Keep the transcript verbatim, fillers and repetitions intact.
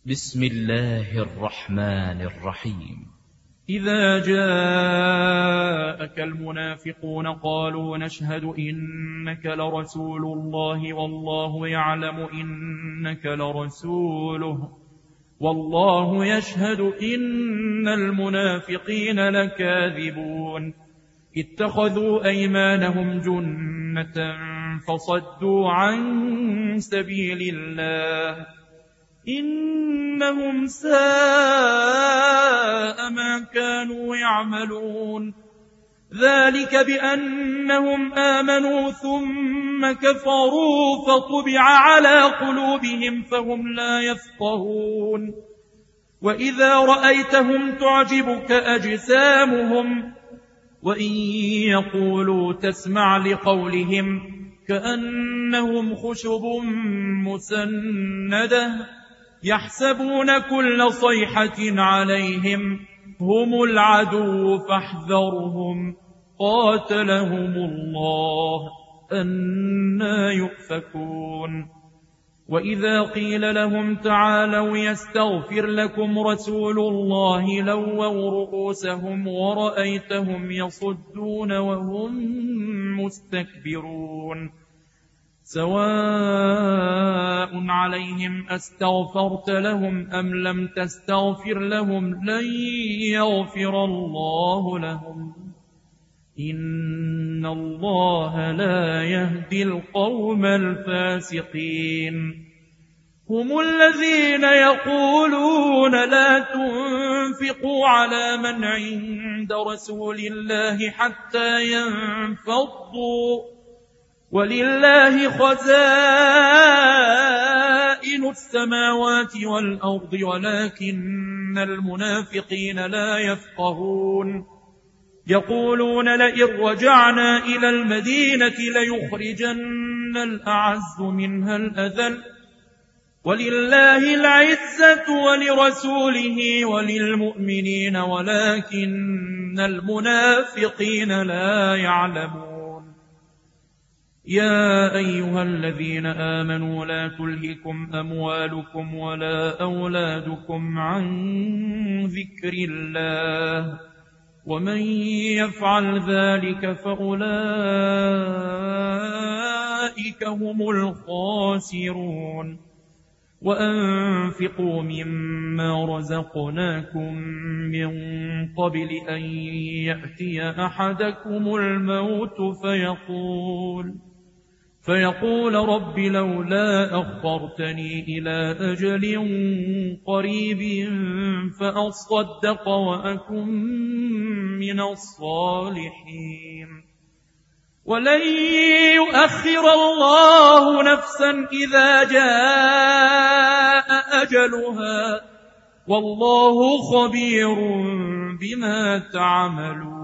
بسم الله الرحمن الرحيم. إذا جاءك المنافقون قالوا نشهد إنك لرسول الله والله يعلم إنك لرسوله والله يشهد إن المنافقين لكاذبون اتخذوا أيمانهم جنة فصدوا عن سبيل الله إنهم ساء ما كانوا يعملون ذلك بأنهم آمنوا ثم كفروا فطبع على قلوبهم فهم لا يفقهون وإذا رأيتهم تعجبك أجسامهم وإن يقولوا تسمع لقولهم كأنهم خشب مسندة يحسبون كل صيحة عليهم هم العدو فاحذرهم قاتلهم الله أنى يؤفكون وإذا قيل لهم تعالوا يستغفر لكم رسول الله لووا رؤوسهم ورأيتهم يصدون وهم مستكبرون سواء عليهم أستغفرت لهم أم لم تستغفر لهم لن يغفر الله لهم إن الله لا يهدي القوم الفاسقين هم الذين يقولون لا تنفقوا على من عند رسول الله حتى ينفضوا ولله خزائن السماوات والأرض ولكن المنافقين لا يفقهون يقولون لئن رجعنا إلى المدينة ليخرجن الأعز منها الأذل ولله العزة ولرسوله وللمؤمنين ولكن المنافقين لا يعلمون يا أيها الذين آمنوا لا تلهكم أموالكم ولا أولادكم عن ذكر الله ومن يفعل ذلك فأولئك هم الخاسرون وأنفقوا مما رزقناكم من قبل أن يأتي أحدكم الموت فيقول فيقول رب لولا أخرتني إلى أجل قريب فأصدق وأكن من الصالحين ولن يؤخر الله نفسا إذا جاء أجلها والله خبير بما تعملون